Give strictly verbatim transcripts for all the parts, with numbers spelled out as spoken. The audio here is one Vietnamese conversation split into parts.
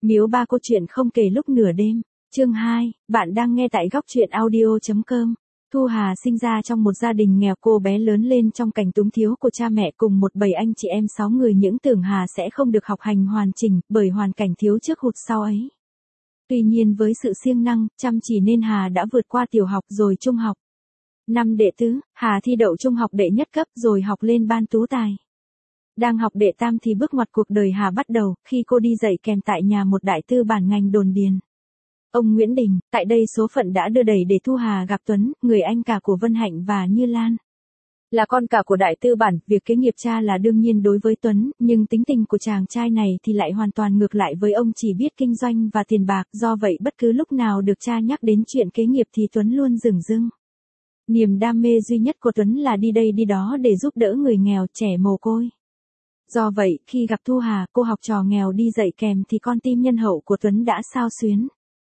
Miếu Ba câu chuyện không kể lúc nửa đêm. Chương hai, bạn đang nghe tại góc truyện audio chấm com. Thu Hà sinh ra trong một gia đình nghèo, cô bé lớn lên trong cảnh túng thiếu của cha mẹ cùng một bầy anh chị em sáu người. Những tưởng Hà sẽ không được học hành hoàn chỉnh bởi hoàn cảnh thiếu trước hụt sau ấy. Tuy nhiên với sự siêng năng, chăm chỉ nên Hà đã vượt qua tiểu học rồi trung học. Năm đệ tứ, Hà thi đậu trung học đệ nhất cấp rồi học lên ban tú tài. Đang học đệ tam thì bước ngoặt cuộc đời Hà bắt đầu, khi cô đi dạy kèm tại nhà một đại tư bản ngành đồn điền. Ông Nguyễn Đình, tại đây số phận đã đưa đẩy để Thu Hà gặp Tuấn, người anh cả của Vân Hạnh và Như Lan. Là con cả của đại tư bản, việc kế nghiệp cha là đương nhiên đối với Tuấn, nhưng tính tình của chàng trai này thì lại hoàn toàn ngược lại với ông, chỉ biết kinh doanh và tiền bạc, do vậy bất cứ lúc nào được cha nhắc đến chuyện kế nghiệp thì Tuấn luôn dửng dưng. Niềm đam mê duy nhất của Tuấn là đi đây đi đó để giúp đỡ người nghèo, trẻ mồ côi. Do vậy, khi gặp Thu Hà, cô học trò nghèo đi dạy kèm thì con tim nhân hậu của Tuấn đã xao xuyến.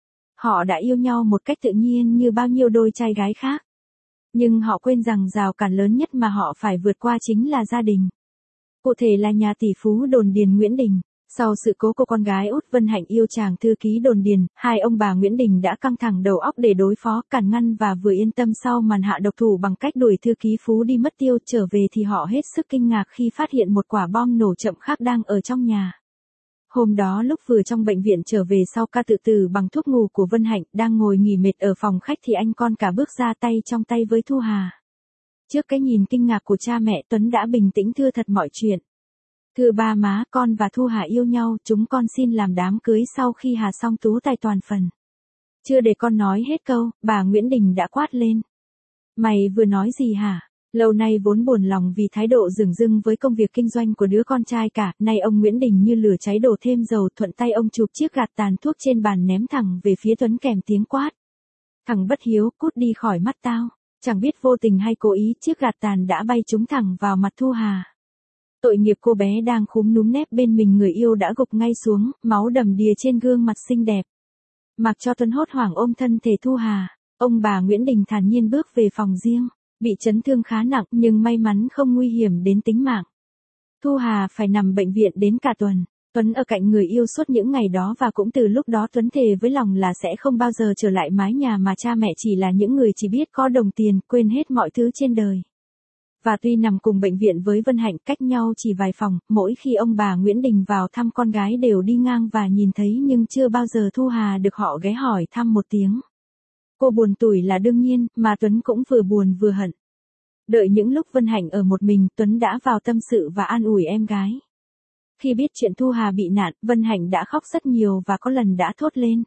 Họ đã yêu nhau một cách tự nhiên như bao nhiêu đôi trai gái khác. Nhưng họ quên rằng rào cản lớn nhất mà họ phải vượt qua chính là gia đình. Cụ thể là nhà tỷ phú đồn điền Nguyễn Đình. Sau sự cố của con gái út Vân Hạnh yêu chàng thư ký đồn điền, hai ông bà Nguyễn Đình đã căng thẳng đầu óc để đối phó, càn ngăn và vừa yên tâm sau màn hạ độc thủ bằng cách đuổi thư ký phú đi mất tiêu. Trở về thì họ hết sức kinh ngạc khi phát hiện một quả bom nổ chậm khác đang ở trong nhà. Hôm đó lúc vừa trong bệnh viện trở về sau ca tự tử bằng thuốc ngủ của Vân Hạnh, đang ngồi nghỉ mệt ở phòng khách thì anh con cả bước ra tay trong tay với Thu Hà. Trước cái nhìn kinh ngạc của cha mẹ, Tuấn đã bình tĩnh thưa thật mọi chuyện. Thưa ba má, con và Thu Hà yêu nhau, chúng con xin làm đám cưới sau khi Hà xong tú tài toàn phần. Chưa để con nói hết câu, bà Nguyễn Đình đã quát lên. Mày vừa nói gì hả? Lâu nay vốn buồn lòng vì thái độ dửng dưng với công việc kinh doanh của đứa con trai cả, nay ông Nguyễn Đình như lửa cháy đổ thêm dầu, thuận tay ông chụp chiếc gạt tàn thuốc trên bàn ném thẳng về phía Tuấn kèm tiếng quát. Thằng bất hiếu, cút đi khỏi mắt tao. Chẳng biết vô tình hay cố ý, chiếc gạt tàn đã bay trúng thẳng vào mặt Thu Hà. Tội nghiệp cô bé đang khúm núm nép bên mình người yêu đã gục ngay xuống, máu đầm đìa trên gương mặt xinh đẹp. Mặc cho Tuấn hốt hoảng ôm thân thể Thu Hà, ông bà Nguyễn Đình thản nhiên bước về phòng riêng. Bị chấn thương khá nặng nhưng may mắn không nguy hiểm đến tính mạng. Thu Hà phải nằm bệnh viện đến cả tuần. Tuấn ở cạnh người yêu suốt những ngày đó và cũng từ lúc đó Tuấn thề với lòng là sẽ không bao giờ trở lại mái nhà mà cha mẹ chỉ là những người chỉ biết có đồng tiền, quên hết mọi thứ trên đời. Và tuy nằm cùng bệnh viện với Vân Hạnh cách nhau chỉ vài phòng, mỗi khi ông bà Nguyễn Đình vào thăm con gái đều đi ngang và nhìn thấy nhưng chưa bao giờ Thu Hà được họ ghé hỏi thăm một tiếng. Cô buồn tủi là đương nhiên, mà Tuấn cũng vừa buồn vừa hận. Đợi những lúc Vân Hạnh ở một mình, Tuấn đã vào tâm sự và an ủi em gái. Khi biết chuyện Thu Hà bị nạn, Vân Hạnh đã khóc rất nhiều và có lần đã thốt lên.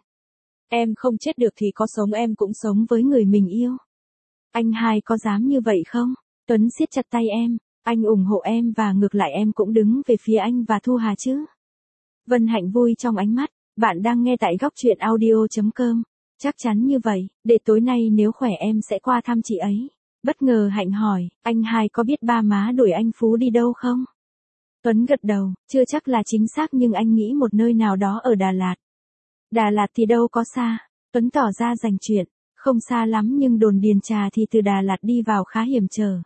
Em không chết được thì có sống em cũng sống với người mình yêu. Anh hai có dám như vậy không? Tuấn siết chặt tay em, anh ủng hộ em và ngược lại em cũng đứng về phía anh và Thu Hà chứ. Vân Hạnh vui trong ánh mắt, bạn đang nghe tại góc truyện audio chấm com. Chắc chắn như vậy, để tối nay nếu khỏe em sẽ qua thăm chị ấy. Bất ngờ Hạnh hỏi, anh hai có biết ba má đuổi anh Phú đi đâu không? Tuấn gật đầu, chưa chắc là chính xác nhưng anh nghĩ một nơi nào đó ở Đà Lạt. Đà Lạt thì đâu có xa. Tuấn tỏ ra rành chuyện, không xa lắm nhưng đồn Điền Trà thì từ Đà Lạt đi vào khá hiểm trở.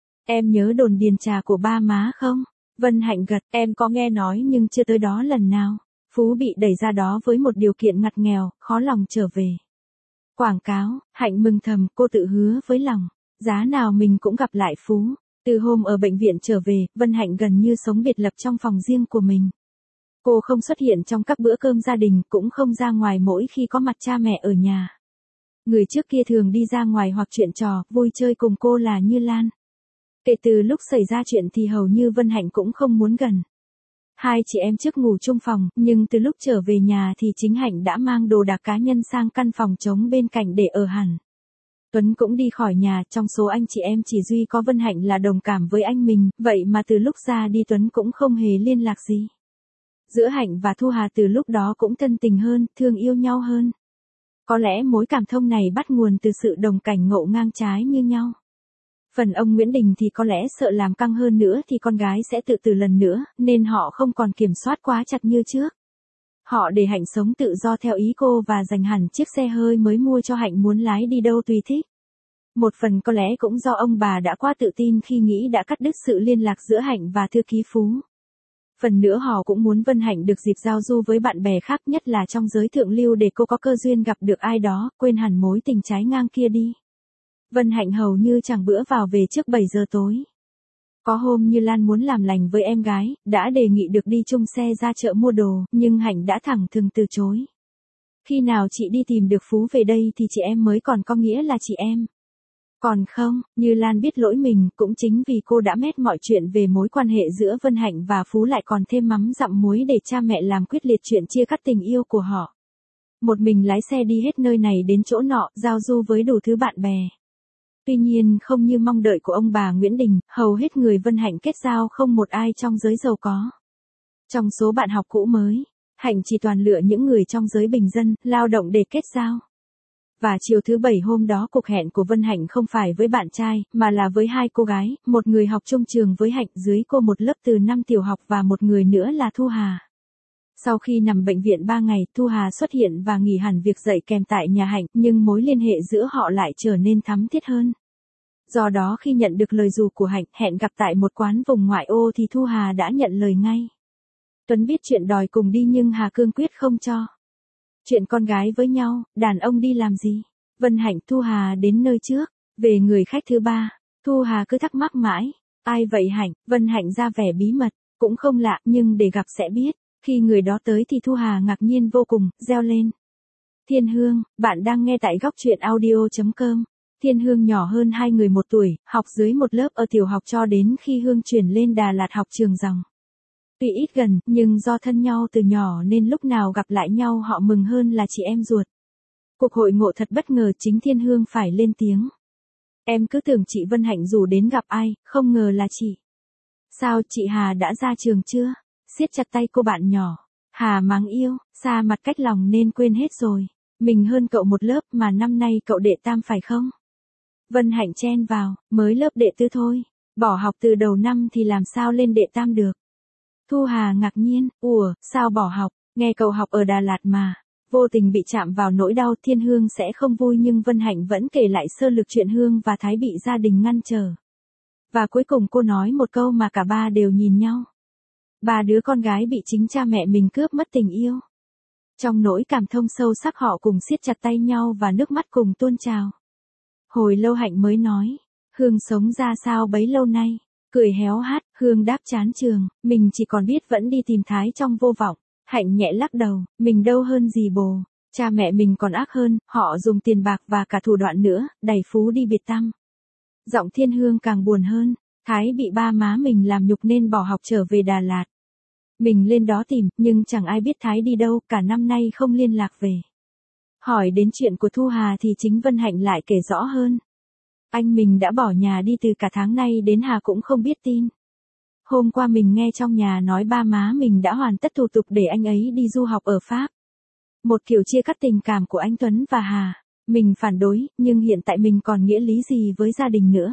Em nhớ đồn Điền Trà của ba má không? Vân Hạnh gật, em có nghe nói nhưng chưa tới đó lần nào. Phú bị đẩy ra đó với một điều kiện ngặt nghèo, khó lòng trở về. Quảng cáo, Hạnh mừng thầm, cô tự hứa với lòng, giá nào mình cũng gặp lại Phú. Từ hôm ở bệnh viện trở về, Vân Hạnh gần như sống biệt lập trong phòng riêng của mình. Cô không xuất hiện trong các bữa cơm gia đình, cũng không ra ngoài mỗi khi có mặt cha mẹ ở nhà. Người trước kia thường đi ra ngoài hoặc chuyện trò, vui chơi cùng cô là Như Lan. Kể từ lúc xảy ra chuyện thì hầu như Vân Hạnh cũng không muốn gần. Hai chị em trước ngủ chung phòng, nhưng từ lúc trở về nhà thì chính Hạnh đã mang đồ đạc cá nhân sang căn phòng trống bên cạnh để ở hẳn. Tuấn cũng đi khỏi nhà, trong số anh chị em chỉ duy có Vân Hạnh là đồng cảm với anh mình, vậy mà từ lúc ra đi Tuấn cũng không hề liên lạc gì. Giữa Hạnh và Thu Hà từ lúc đó cũng thân tình hơn, thương yêu nhau hơn. Có lẽ mối cảm thông này bắt nguồn từ sự đồng cảnh ngộ ngang trái như nhau. Phần ông Nguyễn Đình thì có lẽ sợ làm căng hơn nữa thì con gái sẽ tự tử lần nữa, nên họ không còn kiểm soát quá chặt như trước. Họ để Hạnh sống tự do theo ý cô và dành hẳn chiếc xe hơi mới mua cho Hạnh muốn lái đi đâu tùy thích. Một phần có lẽ cũng do ông bà đã quá tự tin khi nghĩ đã cắt đứt sự liên lạc giữa Hạnh và thư ký Phú. Phần nữa họ cũng muốn Vân Hạnh được dịp giao du với bạn bè khác, nhất là trong giới thượng lưu, để cô có cơ duyên gặp được ai đó, quên hẳn mối tình trái ngang kia đi. Vân Hạnh hầu như chẳng bữa vào về trước bảy giờ tối. Có hôm Như Lan muốn làm lành với em gái, đã đề nghị được đi chung xe ra chợ mua đồ, nhưng Hạnh đã thẳng thừng từ chối. Khi nào chị đi tìm được Phú về đây thì chị em mới còn có nghĩa là chị em. Còn không, Như Lan biết lỗi mình, cũng chính vì cô đã mét mọi chuyện về mối quan hệ giữa Vân Hạnh và Phú lại còn thêm mắm dặm muối để cha mẹ làm quyết liệt chuyện chia cắt tình yêu của họ. Một mình lái xe đi hết nơi này đến chỗ nọ, giao du với đủ thứ bạn bè. Tuy nhiên không như mong đợi của ông bà Nguyễn Đình, hầu hết người Vân Hạnh kết giao không một ai trong giới giàu có. Trong số bạn học cũ mới, Hạnh chỉ toàn lựa những người trong giới bình dân, lao động để kết giao. Và chiều thứ bảy hôm đó, cuộc hẹn của Vân Hạnh không phải với bạn trai, mà là với hai cô gái, một người học chung trường với Hạnh, dưới cô một lớp từ năm tiểu học, và một người nữa là Thu Hà. Sau khi nằm bệnh viện ba ngày, Thu Hà xuất hiện và nghỉ hẳn việc dạy kèm tại nhà Hạnh, nhưng mối liên hệ giữa họ lại trở nên thắm thiết hơn. Do đó khi nhận được lời rủ của Hạnh, hẹn gặp tại một quán vùng ngoại ô thì Thu Hà đã nhận lời ngay. Tuấn biết chuyện đòi cùng đi nhưng Hà cương quyết không cho. Chuyện con gái với nhau, đàn ông đi làm gì? Vân Hạnh Thu Hà đến nơi trước. Về người khách thứ ba, Thu Hà cứ thắc mắc mãi. Ai vậy Hạnh? Vân Hạnh ra vẻ bí mật. Cũng không lạ, nhưng để gặp sẽ biết. Khi người đó tới thì Thu Hà ngạc nhiên vô cùng, reo lên. Thiên Hương, bạn đang nghe tại góc truyện audio chấm com. Thiên Hương nhỏ hơn hai người một tuổi, học dưới một lớp ở tiểu học cho đến khi Hương chuyển lên Đà Lạt học trường dòng. Tuy ít gần, nhưng do thân nhau từ nhỏ nên lúc nào gặp lại nhau họ mừng hơn là chị em ruột. Cuộc hội ngộ thật bất ngờ, chính Thiên Hương phải lên tiếng. Em cứ tưởng chị Vân Hạnh rủ đến gặp ai, không ngờ là chị. Sao chị Hà đã ra trường chưa? Siết chặt tay cô bạn nhỏ. Hà mắng yêu, xa mặt cách lòng nên quên hết rồi. Mình hơn cậu một lớp mà năm nay cậu đệ tam phải không? Vân Hạnh chen vào, mới lớp đệ tư thôi. Bỏ học từ đầu năm thì làm sao lên đệ tam được? Thu Hà ngạc nhiên, ủa, sao bỏ học, nghe cậu học ở Đà Lạt mà. Vô tình bị chạm vào nỗi đau, Thiên Hương sẽ không vui nhưng Vân Hạnh vẫn kể lại sơ lược chuyện Hương và Thái bị gia đình ngăn trở. Và cuối cùng cô nói một câu mà cả ba đều nhìn nhau. Ba đứa con gái bị chính cha mẹ mình cướp mất tình yêu. Trong nỗi cảm thông sâu sắc họ cùng siết chặt tay nhau và nước mắt cùng tuôn trào. Hồi lâu Hạnh mới nói, Hương sống ra sao bấy lâu nay? Cười héo hát, Hương đáp chán trường, mình chỉ còn biết vẫn đi tìm Thái trong vô vọng. Hạnh nhẹ lắc đầu, mình đâu hơn gì bồ, cha mẹ mình còn ác hơn, họ dùng tiền bạc và cả thủ đoạn nữa, đẩy Phú đi biệt tăm. Giọng Thiên Hương càng buồn hơn, Thái bị ba má mình làm nhục nên bỏ học trở về Đà Lạt. Mình lên đó tìm, nhưng chẳng ai biết Thái đi đâu, cả năm nay không liên lạc về. Hỏi đến chuyện của Thu Hà thì chính Vân Hạnh lại kể rõ hơn. Anh mình đã bỏ nhà đi từ cả tháng nay đến Hà cũng không biết tin. Hôm qua mình nghe trong nhà nói ba má mình đã hoàn tất thủ tục để anh ấy đi du học ở Pháp. Một kiểu chia cắt tình cảm của anh Tuấn và Hà. Mình phản đối, nhưng hiện tại mình còn nghĩa lý gì với gia đình nữa.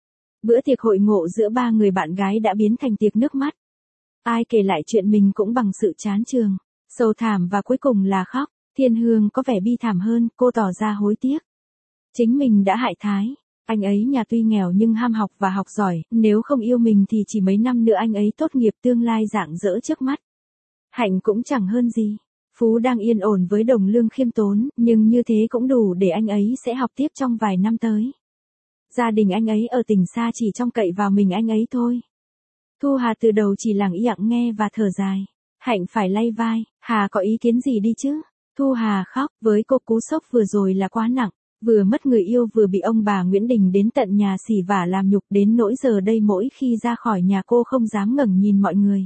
Bữa tiệc hội ngộ giữa ba người bạn gái đã biến thành tiệc nước mắt. Ai kể lại chuyện mình cũng bằng sự chán chường, sầu thảm và cuối cùng là khóc. Thiên Hương có vẻ bi thảm hơn, cô tỏ ra hối tiếc. Chính mình đã hại Thái. Anh ấy nhà tuy nghèo nhưng ham học và học giỏi, nếu không yêu mình thì chỉ mấy năm nữa anh ấy tốt nghiệp, tương lai rạng rỡ trước mắt. Hạnh cũng chẳng hơn gì. Phú đang yên ổn với đồng lương khiêm tốn, nhưng như thế cũng đủ để anh ấy sẽ học tiếp trong vài năm tới. Gia đình anh ấy ở tỉnh xa chỉ trông cậy vào mình anh ấy thôi. Thu Hà từ đầu chỉ lặng lặng nghe và thở dài. Hạnh phải lay vai, Hà có ý kiến gì đi chứ? Thu Hà khóc, với cô cú sốc vừa rồi là quá nặng. Vừa mất người yêu vừa bị ông bà Nguyễn Đình đến tận nhà xỉ vả làm nhục, đến nỗi giờ đây mỗi khi ra khỏi nhà cô không dám ngẩng nhìn mọi người.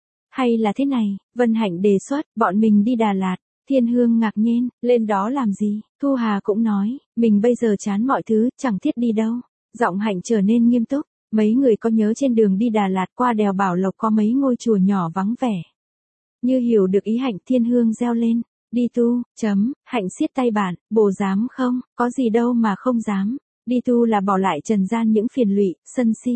Hay là thế này, Vân Hạnh đề xuất, bọn mình đi Đà Lạt. Thiên Hương ngạc nhiên, lên đó làm gì? Thu Hà cũng nói, mình bây giờ chán mọi thứ, chẳng thiết đi đâu. Giọng Hạnh trở nên nghiêm túc, mấy người có nhớ trên đường đi Đà Lạt qua đèo Bảo Lộc có mấy ngôi chùa nhỏ vắng vẻ. Như hiểu được ý Hạnh, Thiên Hương reo lên. Đi tu, chấm, Hạnh siết tay bạn, bồ dám không, có gì đâu mà không dám. Đi tu là bỏ lại trần gian những phiền lụy, sân si.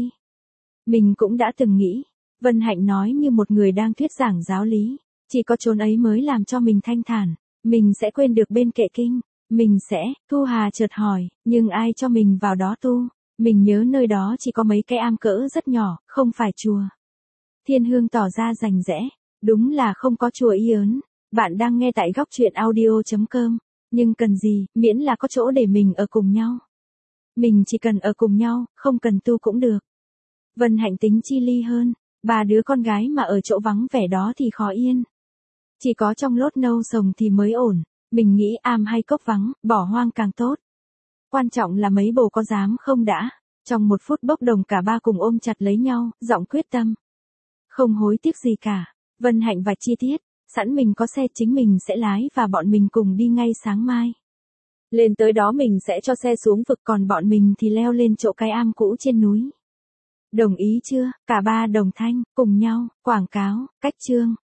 Mình cũng đã từng nghĩ. Vân Hạnh nói như một người đang thuyết giảng giáo lý. Chỉ có chốn ấy mới làm cho mình thanh thản. Mình sẽ quên được bên kệ kinh. Mình sẽ, Thu Hà chợt hỏi, nhưng ai cho mình vào đó tu? Mình nhớ nơi đó chỉ có mấy cái am cỡ rất nhỏ, không phải chùa. Thiên Hương tỏ ra rành rẽ. Đúng là không có chùa Y ớn. Bạn đang nghe tại góc truyện audio.com. Nhưng cần gì, miễn là có chỗ để mình ở cùng nhau. Mình chỉ cần ở cùng nhau, không cần tu cũng được. Vân Hạnh tính chi ly hơn. Ba đứa con gái mà ở chỗ vắng vẻ đó thì khó yên. Chỉ có trong lốt nâu sồng thì mới ổn. Mình nghĩ am hay cốc vắng, bỏ hoang càng tốt. Quan trọng là mấy bồ có dám không đã. Trong một phút bốc đồng cả ba cùng ôm chặt lấy nhau, giọng quyết tâm. Không hối tiếc gì cả. Vân Hạnh vạch chi tiết. Sẵn mình có xe chính mình sẽ lái và bọn mình cùng đi ngay sáng mai. Lên tới đó mình sẽ cho xe xuống vực còn bọn mình thì leo lên chỗ cái am cũ trên núi. Đồng ý chưa? Cả ba đồng thanh, cùng nhau, quảng cáo, cách chương.